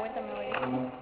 vuelta me voy.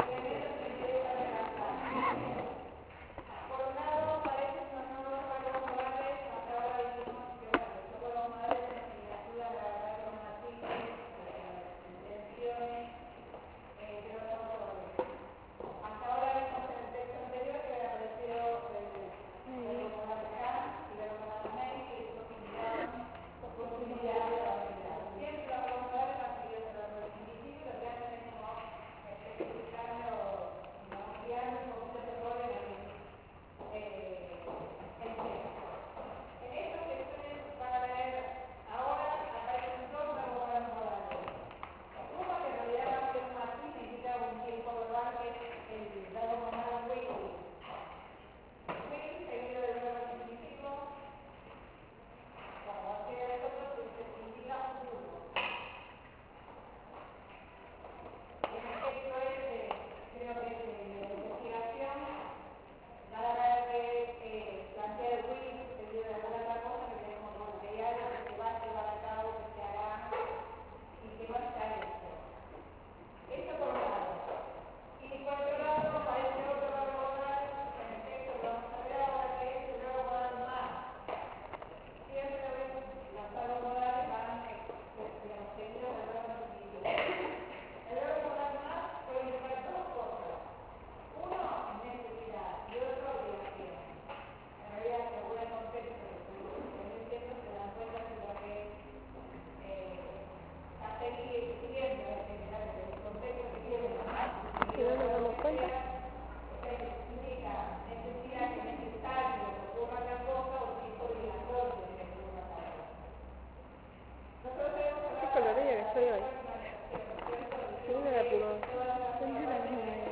Si no nos damos cuenta. Qué colorida que soy hoy. Se viene la primavera.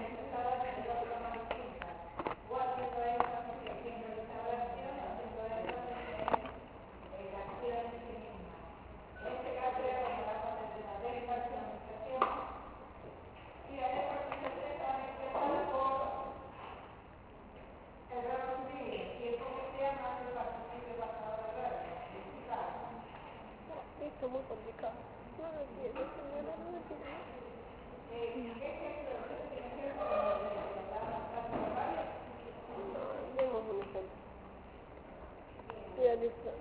Esto es muy complicado. No lo entiendo, señora, no lo entiendo. Demos un ejemplo. Ya listo.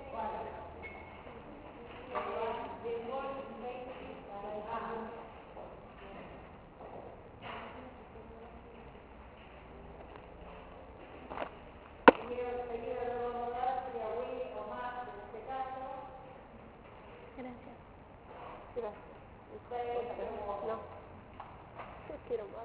Gracias. Gracias. No. Yo quiero más.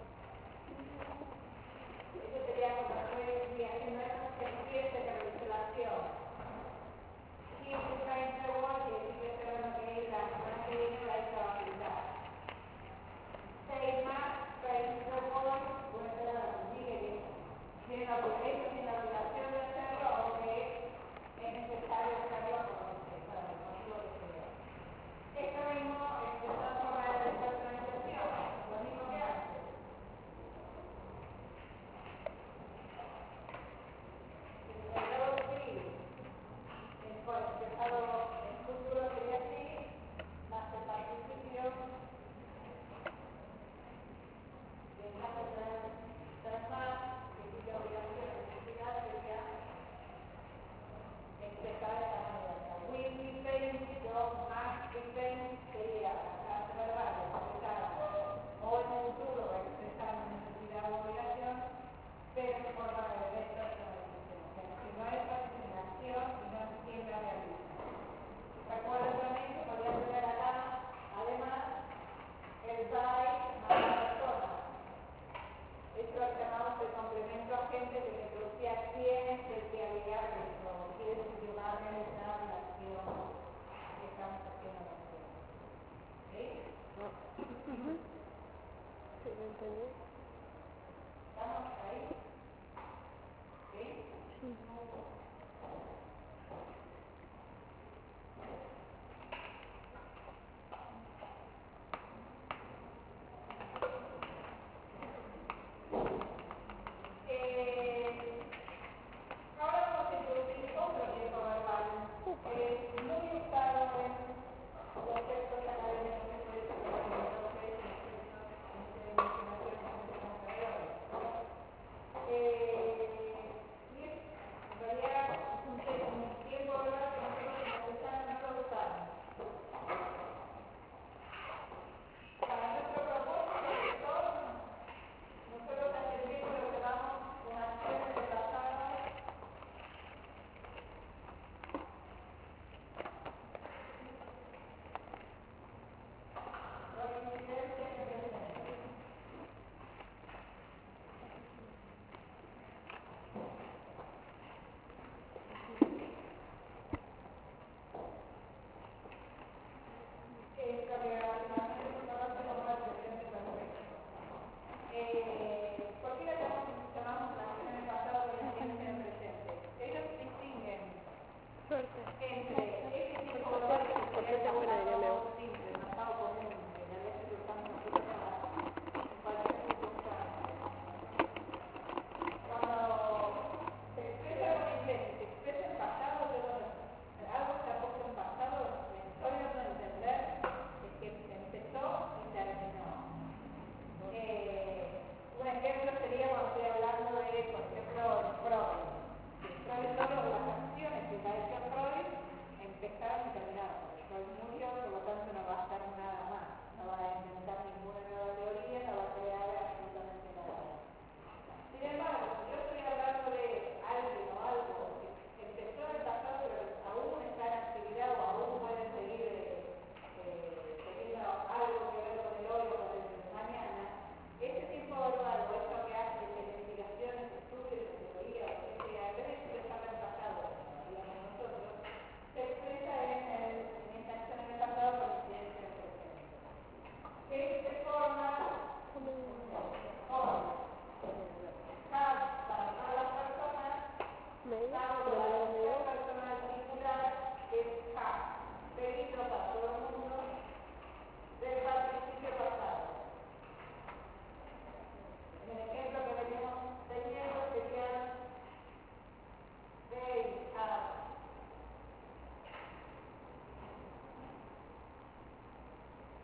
Sí, lo entendí. Sí.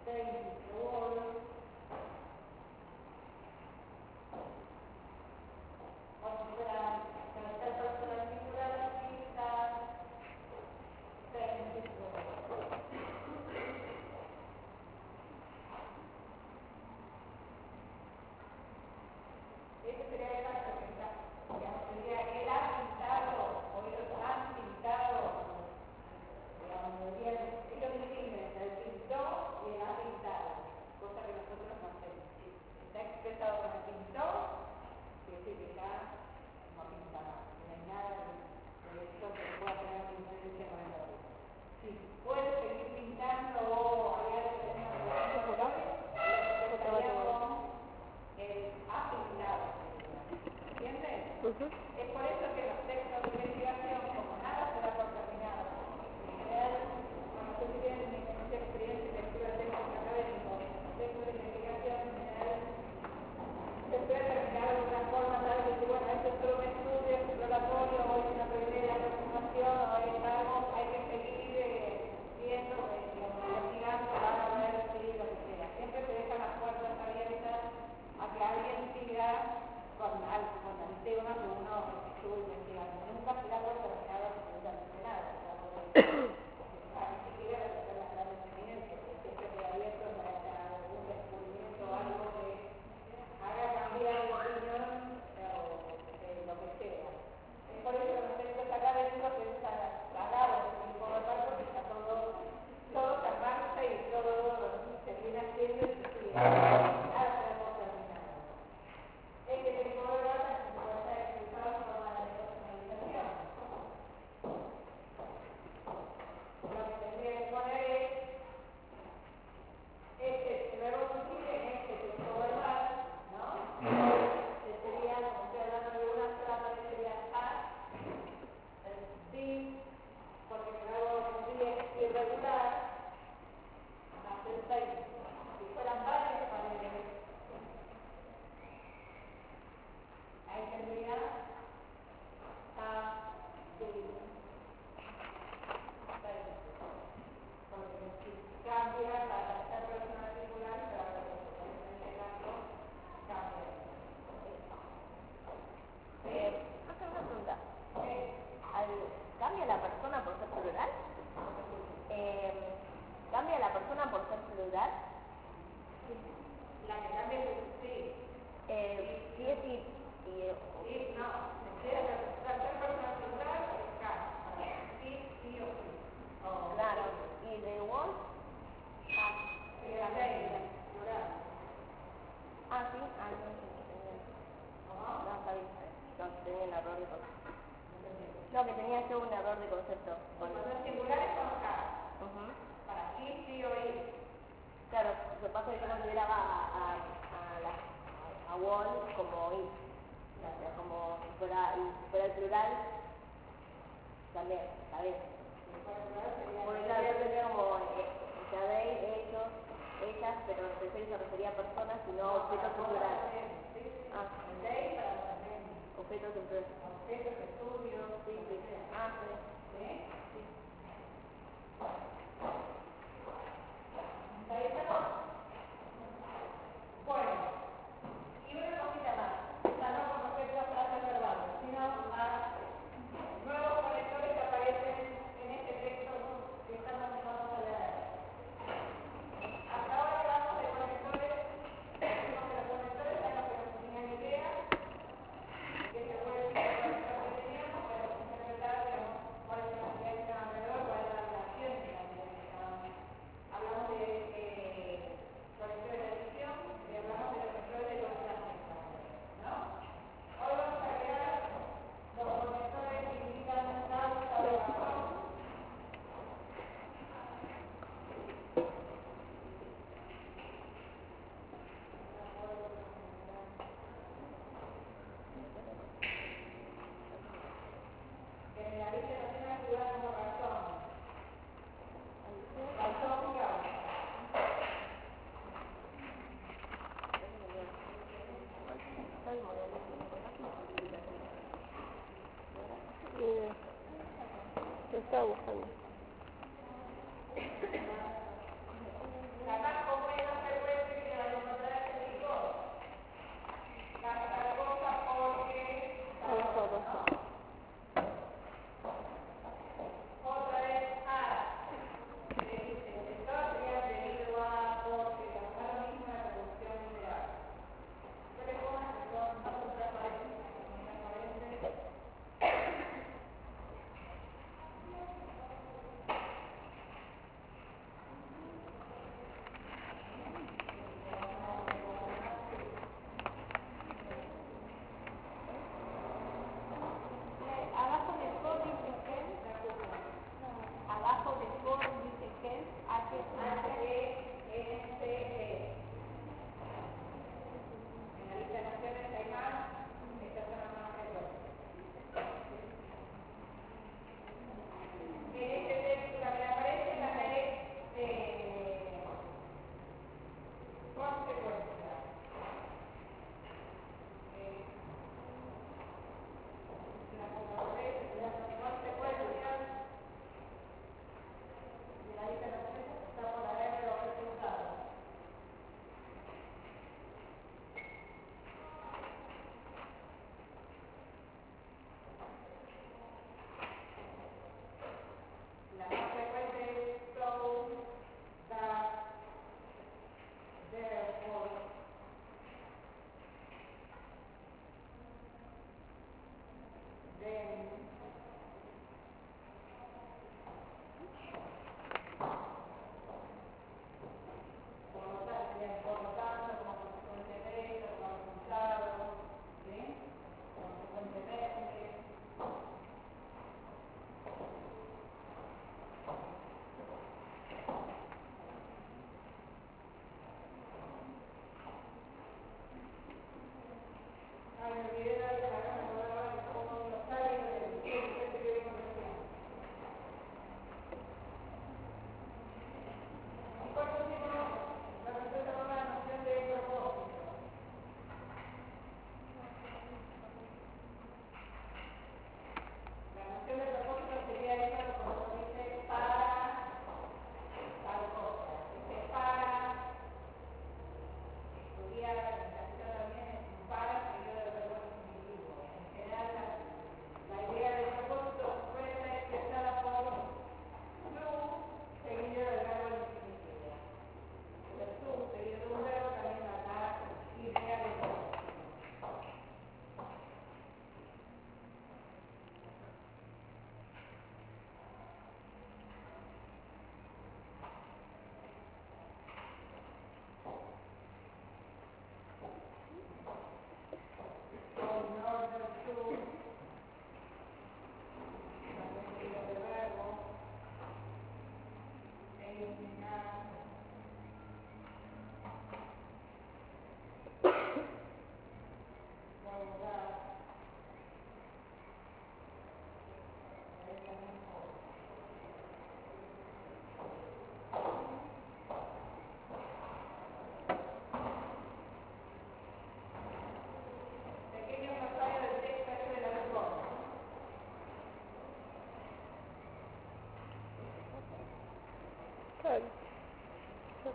Estaba buscando.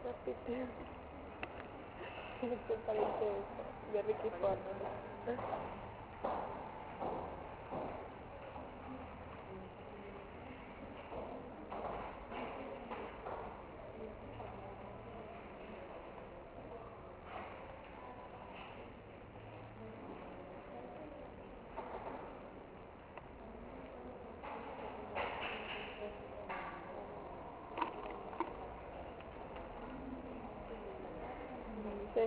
Repite. Es el pariente de Ricky Ford. Sí.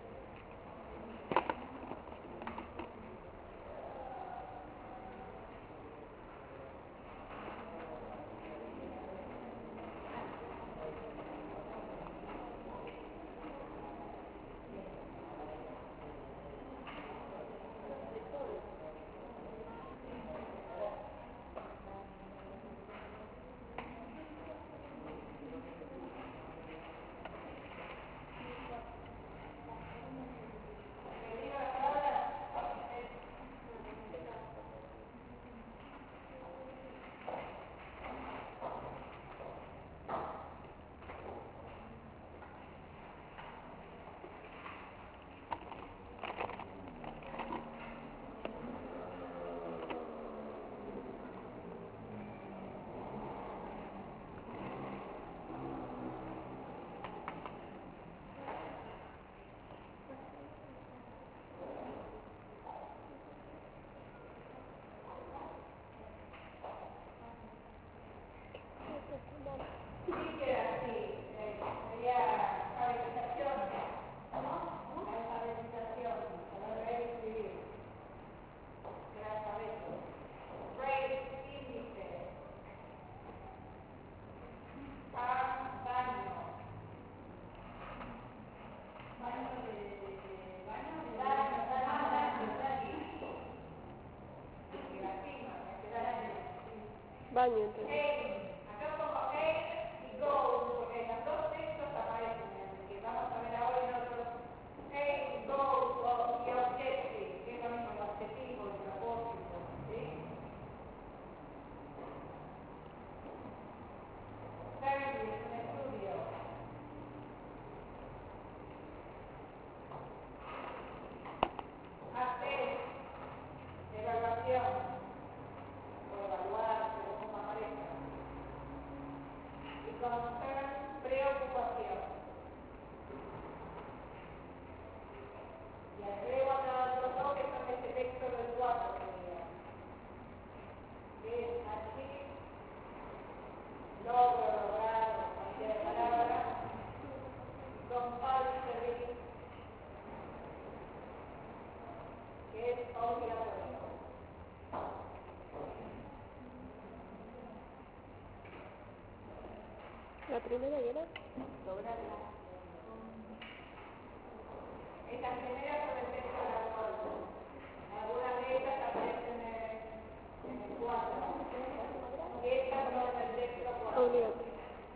Baño, entonces. Acá pongo y go, porque las dos textos aparecen, que vamos a ver ahora en otros. Go y objective, que es lo mismo, el objetivo, el propósito, ¿sí? Service, un estudio. Hacer, evaluación, o evaluar, pero como aparezca. Y concern, preocupación. Y agrego acá otros dos que son este texto del 4, que es achieve, logro, lograr, cantidad de palabras, compulsory, que es obligatorio. ¿La primera era? Lograrla. Estas primeras son el texto de la norma. Algunas de ellas aparecen en el 4. Estas son el texto 4. Obligatorio.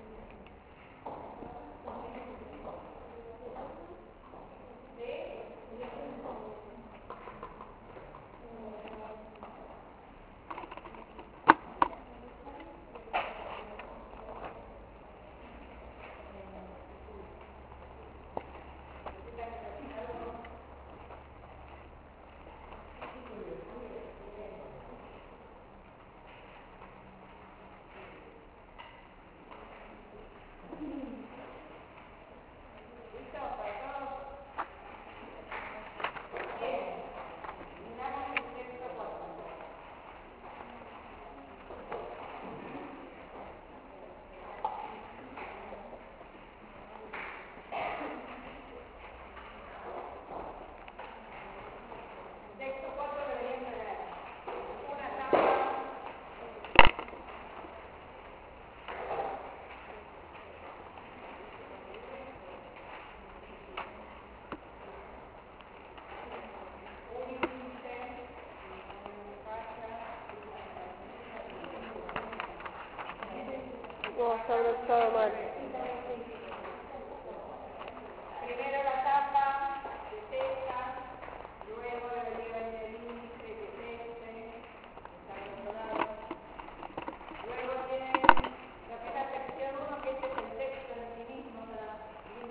No, está abrazado mal. Primero la tapa, que seca, luego debería venir el índice, que este, está controlado. Luego tienen lo que es la sección 1, que este es el texto en sí mismo, la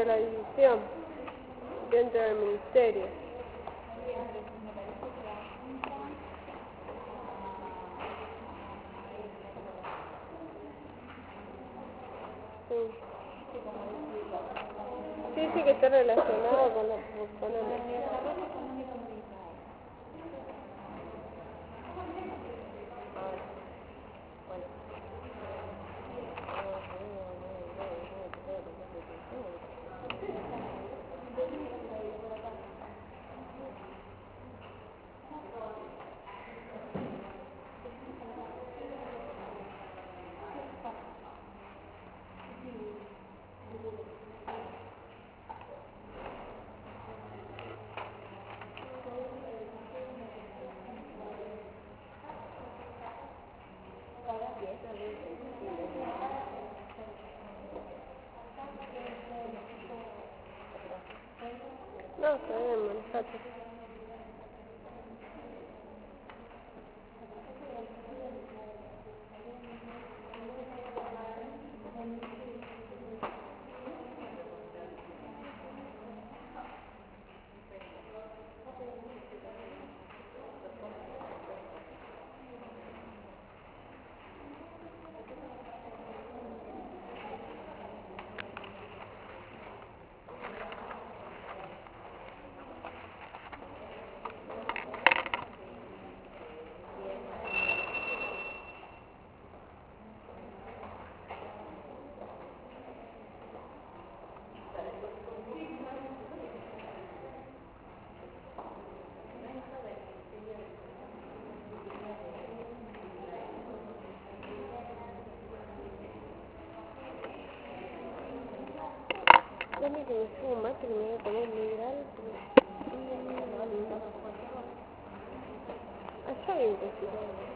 de la división dentro del ministerio. Sí. Sí, sí que está relacionado con la No, está bien, manejate. Dame que me subo más que me voy a comer mineral. Allá hay un cosito.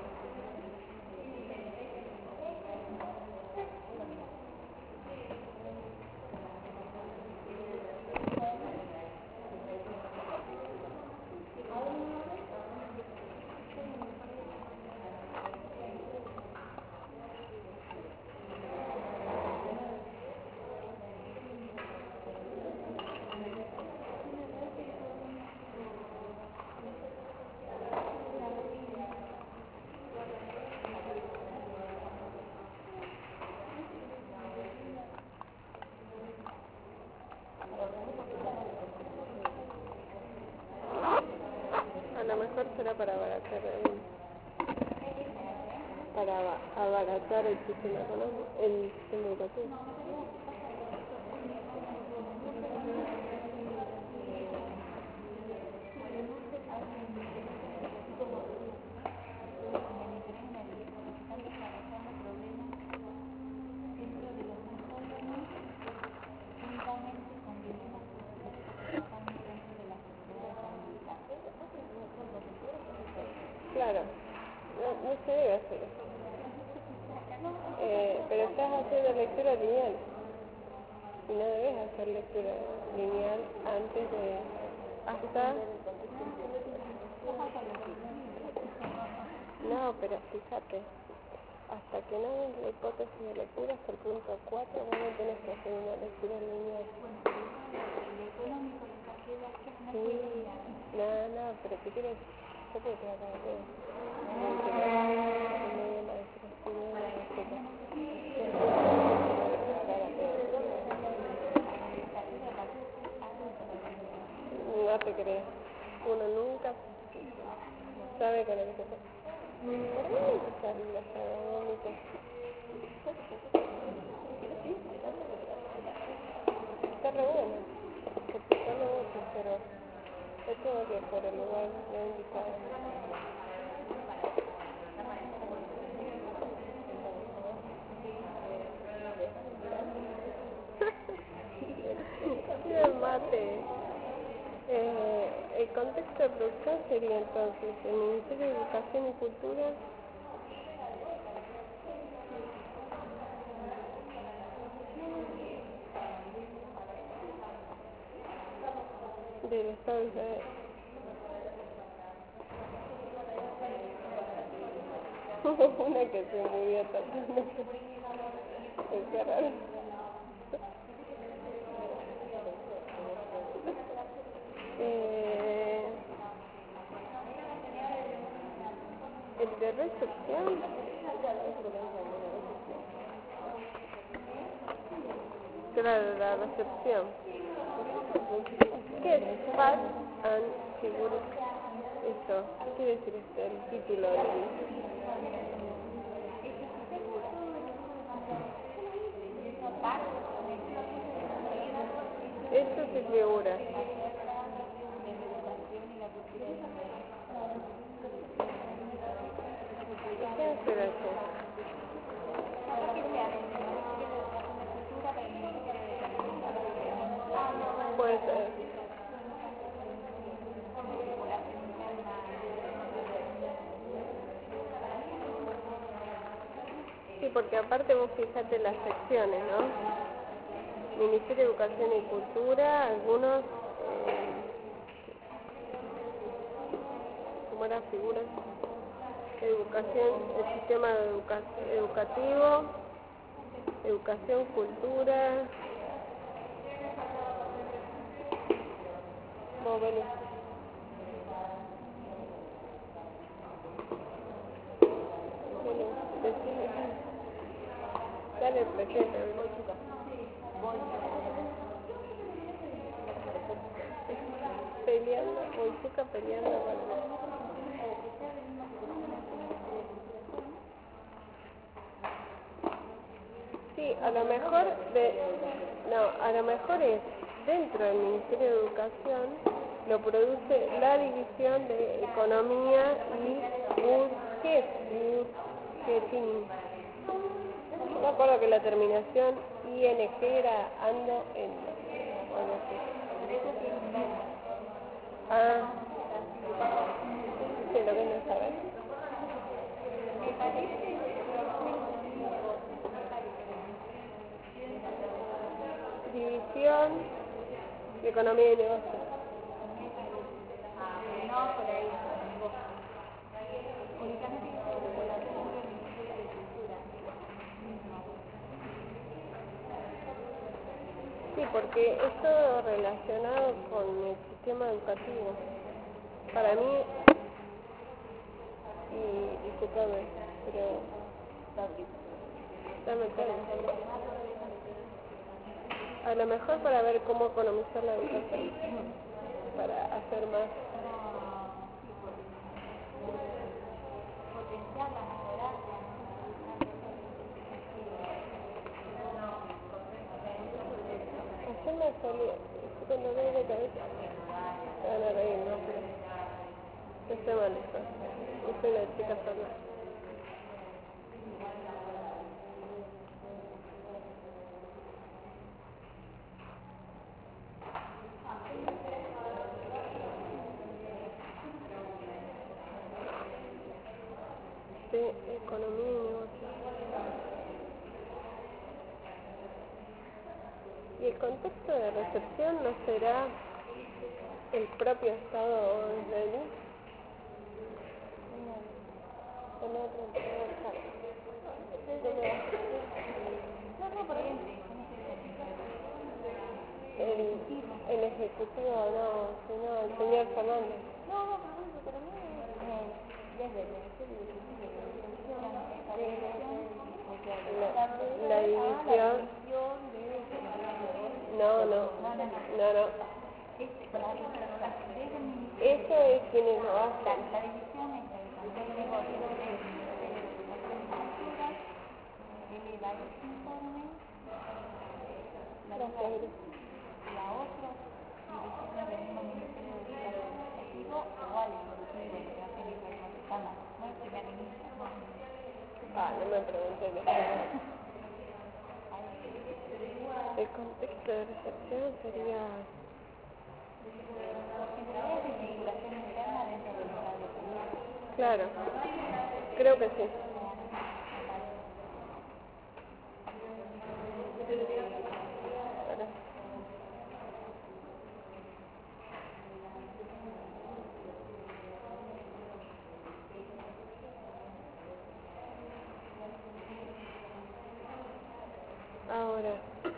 A lo mejor será para abaratar abaratar el sistema económico, el sistema educativo. Claro, no se debe hacer eso. Pero estás haciendo lectura lineal y no debes hacer lectura lineal antes de hasta. No, pero fíjate, hasta que no den la hipótesis de lectura hasta el punto 4 vos no tenés que hacer una lectura lineal. Sí, no, pero te quiero decir, yo creo que acá no te crees, uno nunca sabe con lo que se pasa. ¿Por qué no empezar la académica? Está re bueno, porque yo lo voto, pero yo tengo que por el lugar no indicado. El mate. El contexto de producción sería entonces el Ministerio de Educación y Cultura del Estado de Israel. Una que se murió totalmente. Es raro. ¿De recepción? Claro, la recepción. ¿Qué es Fat and Figure? Esto, ¿qué quiere decir el título del...? Esto se figura. ¿Qué será eso? Puede ser. Sí, porque aparte vos fijate las secciones, ¿no? Ministerio de Educación y Cultura, algunos, ¿cómo eran figuras? Educación, el sistema educativo, educación, cultura, móviles. Dale presente, peleando, Boizuca peleando con... Sí, a lo mejor a lo mejor es dentro del Ministerio de Educación lo produce la División de Economía y Budgeting. Me acuerdo que la terminación ING era ando en... Bueno, sí. Ah, sí, lo que no sabes. División de Economía y Negocios. Sí, porque es todo relacionado con el sistema educativo. Para mí, y discúlpame, pero dame tiempo. A lo mejor para ver cómo economizar la educación, para hacer más. Ayer me salió, con dolor de cabeza, se van a reír, ¿no? Pero estoy mal eso. Yo soy una chica sola. De Economía y Negocios. ¿Y el contexto de recepción no será el propio Estado israelí? El ejecutivo, no, sino el señor Fernández. La división. No. Eso es quienes lo hacen. No me pregunté de eso. El contexto de recepción sería... Claro, creo que sí. Ahora,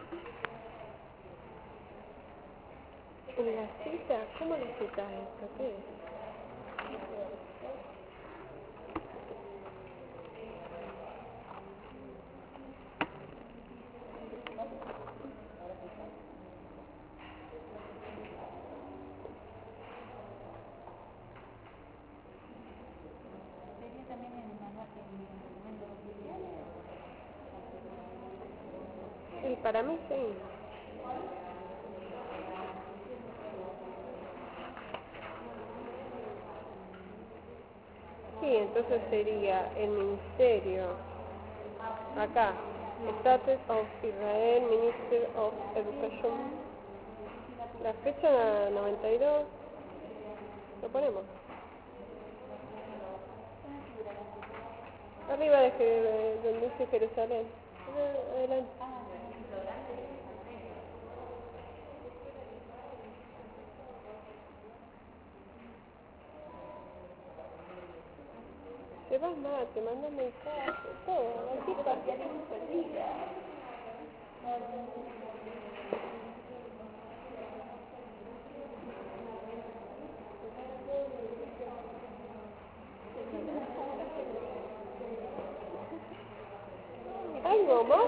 en la cita, ¿cómo lo citas esto? ¿Qué es? Y para mí sí. Sí, entonces sería el ministerio, acá, Status of Israel, Minister of Education, la fecha 92, lo ponemos. Arriba de donde dice Jerusalén. Adelante. Te vas más, te mandan mensajes, todo, aquí parcialismo perdida. ¿Algo más?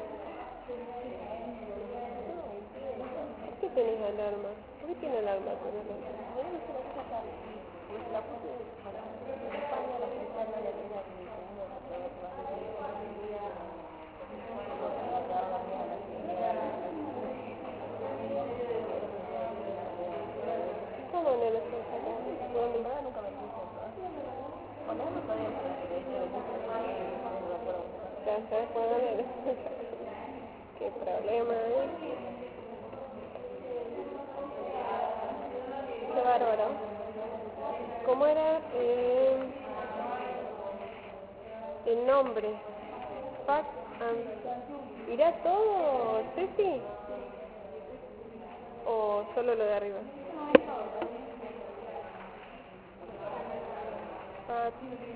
¿Por qué tenés alarma? ¿Por qué tiene alarma tu reloj? ¿Cómo no lo sé? ¿Dónde? Nunca me puse eso. Cuando uno todavía ya sabes por dónde. Qué problema, ¿eh? Qué bárbaro. ¿Cómo era el nombre? Fact and... ¿Irá todo, Ceci? ¿O solo lo de arriba? Fat.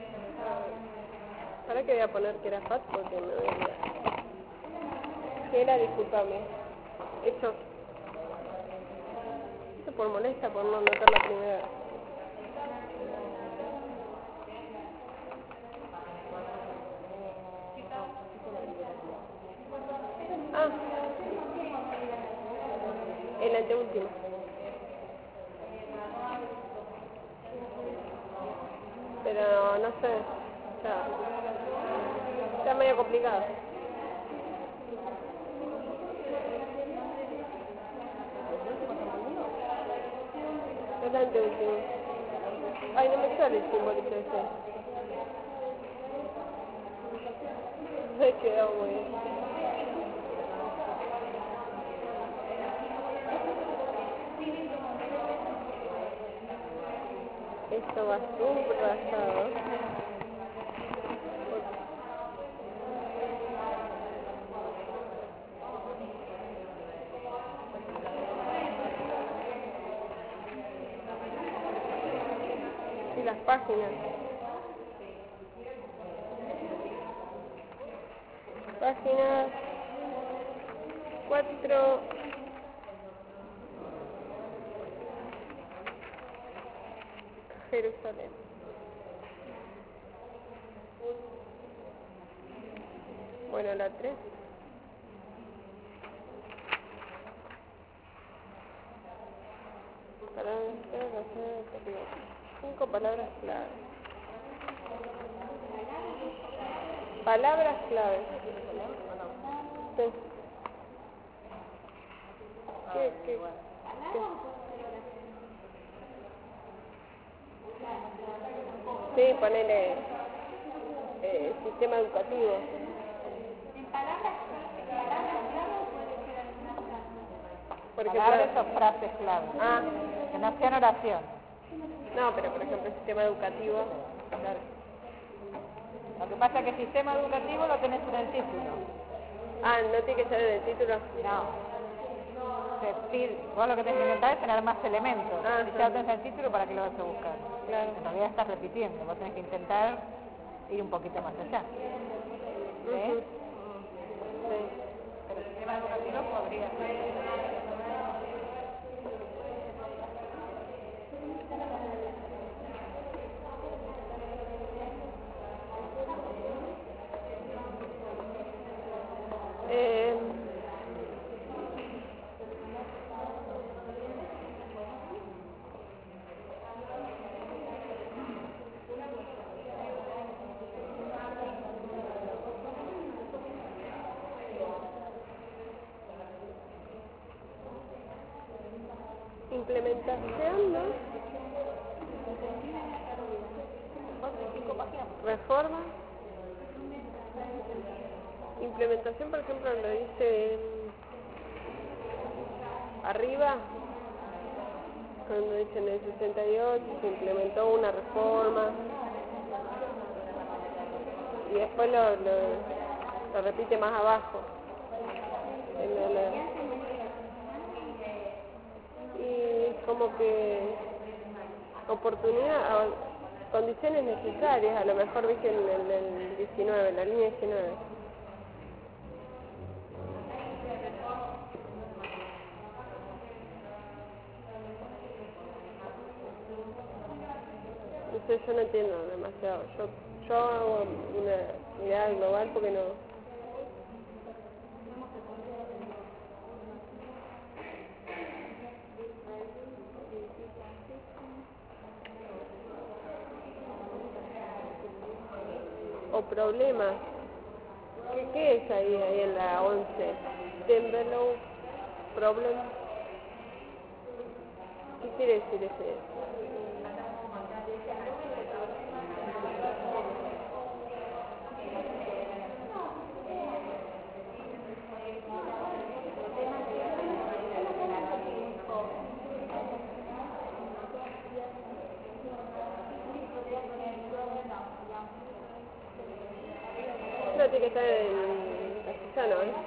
Ahora que voy a poner que era fat porque me voy a olvidar. ¿Qué era? Disculpame. Eso por molesta, por no anotar la primera. Ah, el anteúltimo. Pero no sé, está medio complicado. El anteúltimo. Ay, no me sale el simbolito ese. Me quedó muy bien. Esto va subrayado. Y las páginas. Página 4. Jerusalén. Bueno, la 3. Palabras clave. 5 palabras clave. Palabras clave. Sí. ¿Qué? Sí, ponele sistema educativo. ¿En palabras clave o puede ser alguna frase? Porque Palabras o frases clave. Ah, Que no sean oración. no, pero por ejemplo, sistema educativo. Claro. Lo que pasa es que sistema educativo lo tenés en el título. Ah, ¿no tiene que ser en el título? No. Vos lo que tenés que intentar es tener más elementos. Ah, Si ya lo tenés en el título, ¿para qué lo vas a buscar? Claro. En realidad estás repitiendo. Vos tenés que intentar ir un poquito más allá. ¿Sí? Sí. Pero sistema educativo podría ser. Implementación, ¿no? Reforma. Implementación, por ejemplo, lo dice arriba, cuando dice en el 68 se implementó una reforma, y después lo repite más abajo. Y como que oportunidad, condiciones necesarias, a lo mejor viste en el 19, la línea 19. No sé, yo no entiendo demasiado. Yo hago una mirada global porque no. O problemas. ¿Qué es ahí en la 11? Develop problem. ¿Qué quiere decir ese? No tiene que estar en castellano, ¿eh?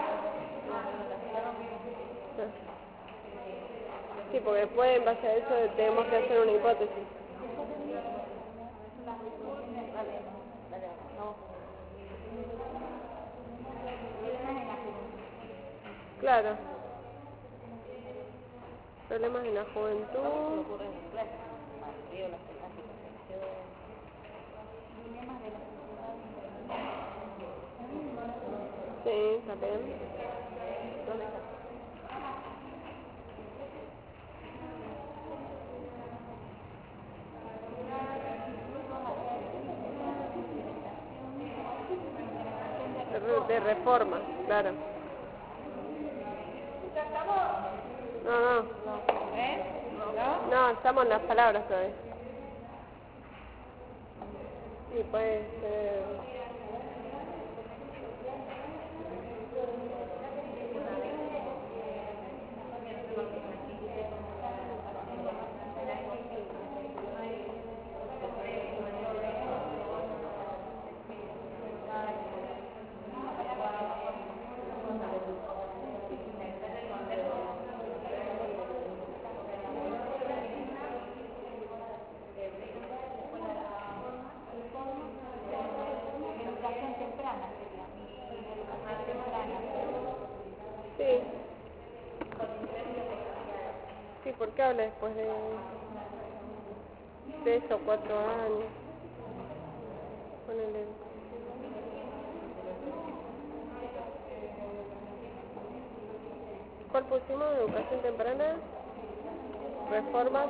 Sí, porque después en base a eso tenemos que hacer una hipótesis. Claro. Problemas en la juventud. Sí, también. De reforma, claro. No. No, estamos en las palabras todavía. Sí, puede ser. Sí. Sí, ¿por qué habla después de 3 o 4 años? Ponele. ¿Cuál pusimos? Educación temprana, reformas.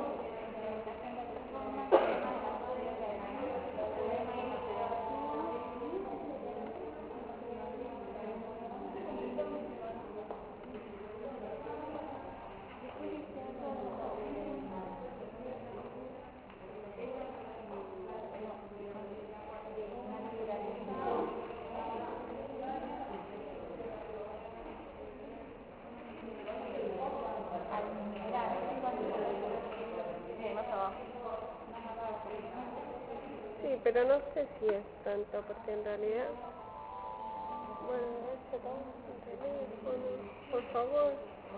Sí, pero no sé si es tanto, porque en realidad... Bueno, esto todo el teléfono, por favor.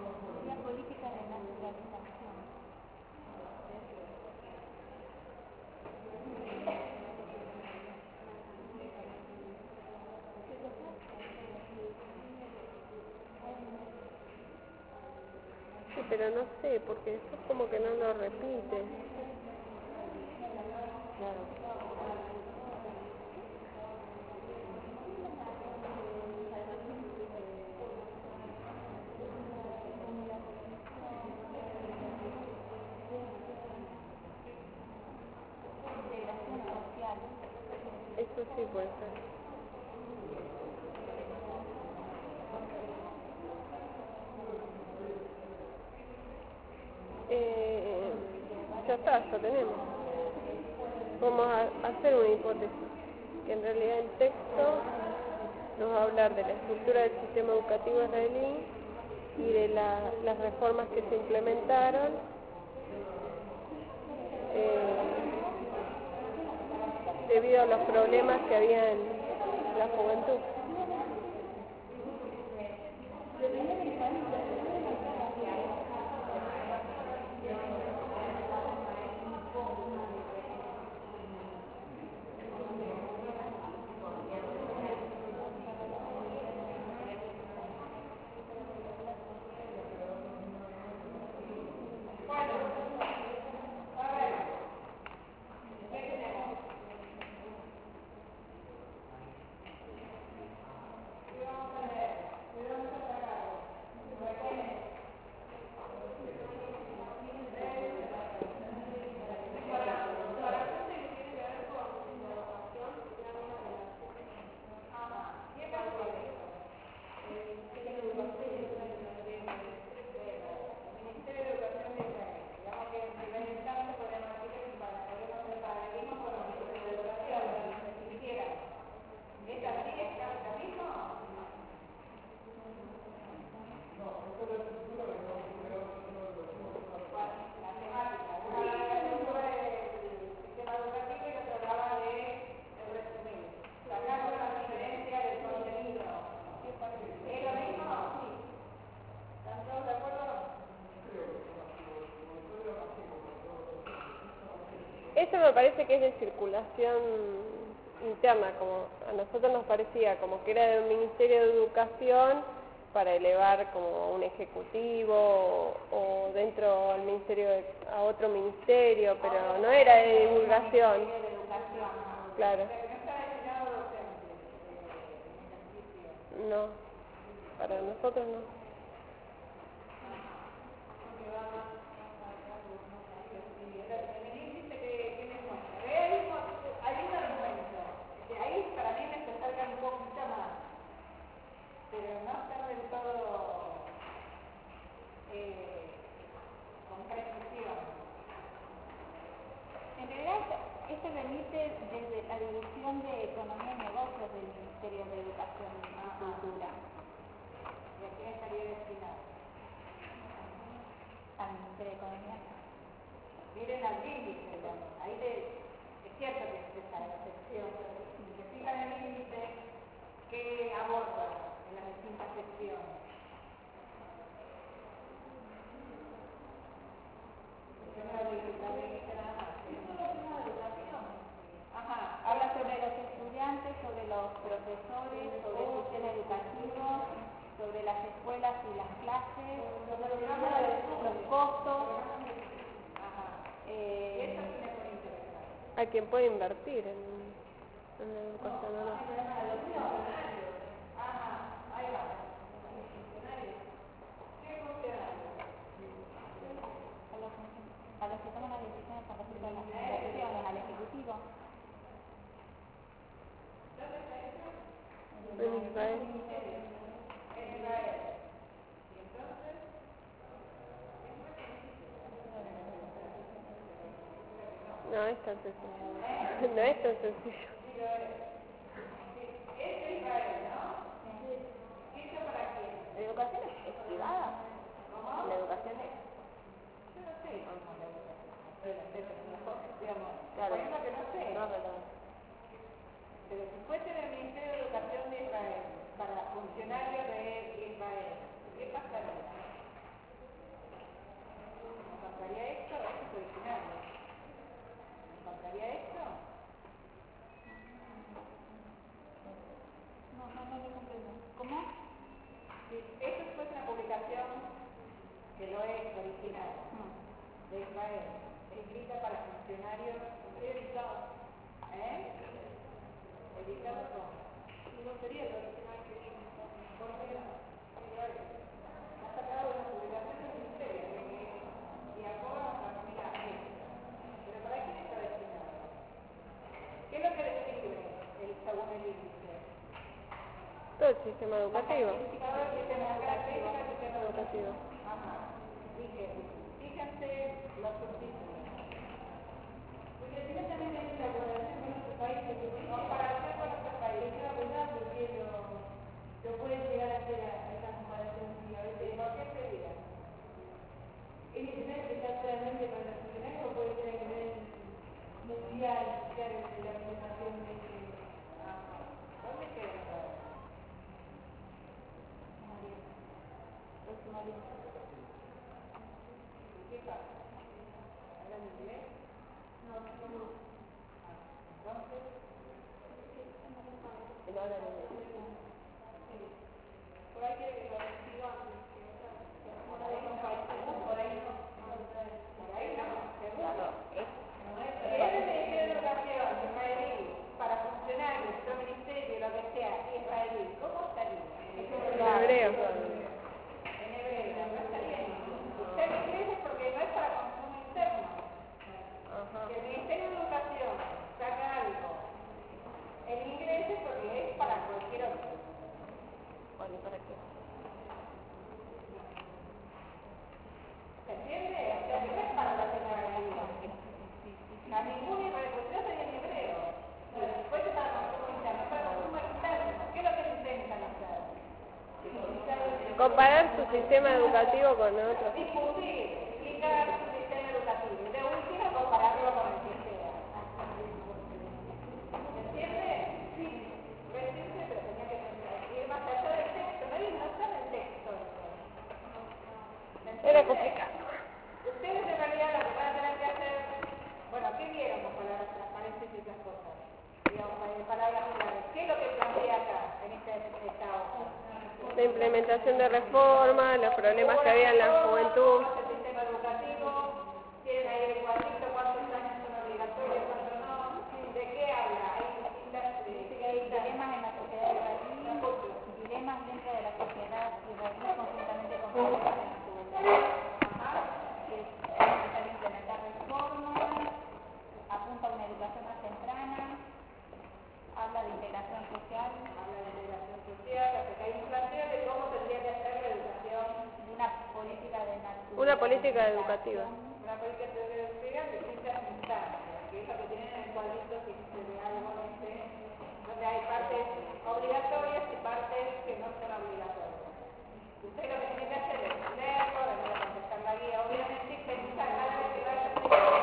Sí, pero no sé, porque eso como que no lo repite. Eso sí puede ser. ya está, ya tenemos. Vamos a hacer una hipótesis, que en realidad el texto nos va a hablar de la estructura del sistema educativo israelí y de las reformas que se implementaron debido a los problemas que había en la juventud. Eso me parece que es de circulación interna, como a nosotros nos parecía como que era de un Ministerio de Educación para elevar como un ejecutivo o dentro del ministerio a otro ministerio, pero no era de divulgación. Claro. No, para nosotros no. En realidad, este remite desde la División de Economía y Negocios del Ministerio de Educación y Cultura. ¿Y a quién estaría destinado? Al Ministerio de Economía. Miren al índice, ahí es cierto que está en la sección, se fijan en el índice que aborda en las distintas secciones. Habla sobre los estudiantes, sobre los profesores, sobre el sistema educativo, sobre las escuelas y las clases, los costos. A quien puede invertir en la educación o no. A los que toman las decisiones con respecto a las inversiones, al Ejecutivo. En Israel. No es tan sencillo. No es tan sencillo. ¿La educación es privada? ¿La educación es? Yo no sé cómo la educación. Claro, que no sé. Pero si fuese del Ministerio de Educación de Israel, para funcionarios de Israel, ¿qué pasaría? ¿Me pasaría esto? Esto es originario. ¿Me pasaría esto? No lo comprendo. ¿Cómo? Si esto fuese una publicación que lo es original de Israel, escrita para funcionarios editados, editado con. No sería el original que yo. ¿Por qué no? Ha sacado una publicación del ministerio y ahora la familia pero ¿para quién está destinado? ¿Qué es lo que describe según el índice? Todo el sistema educativo. Todo el sistema educativo. Educativo. Fíjense los subtítulos. comparar su sistema educativo con otros. Discutir, explicar su sistema educativo. De última, compararlo con el que sea. ¿Me entiende? Sí. Lo entiende, pero tenía que ir más allá del texto. No está en el texto. Era complicado. Ustedes en realidad lo que van a tener que hacer, bueno, ¿qué vieron con palabras transparentes y otras cosas? Digamos, en palabras claves. ¿Qué es lo que plantea acá, en esta hoja? La implementación de reformas, los problemas que había en la juventud. El sistema educativo, tienen ahí el cuadrito, cuántos años son obligatorios, cuántos no. ¿De qué habla? Hay distintas Dilemas en la sociedad israelí, dilemas dentro de la sociedad israelí conjuntamente con problemas en la juventud. Es necesario implementar reformas, apunta a una educación más temprana, habla de integración social, porque hay un planteo de cómo tendría que ser la educación. de una política de Una política educativa. Una política educativa en distintas instancias, que es lo que tienen en el cuadrito si se ve algo donde hay partes obligatorias y partes que no son obligatorias. Usted lo que tiene que hacer es leerlo, de no contestar la guía, obviamente, y pensar cada vez que vaya a hacer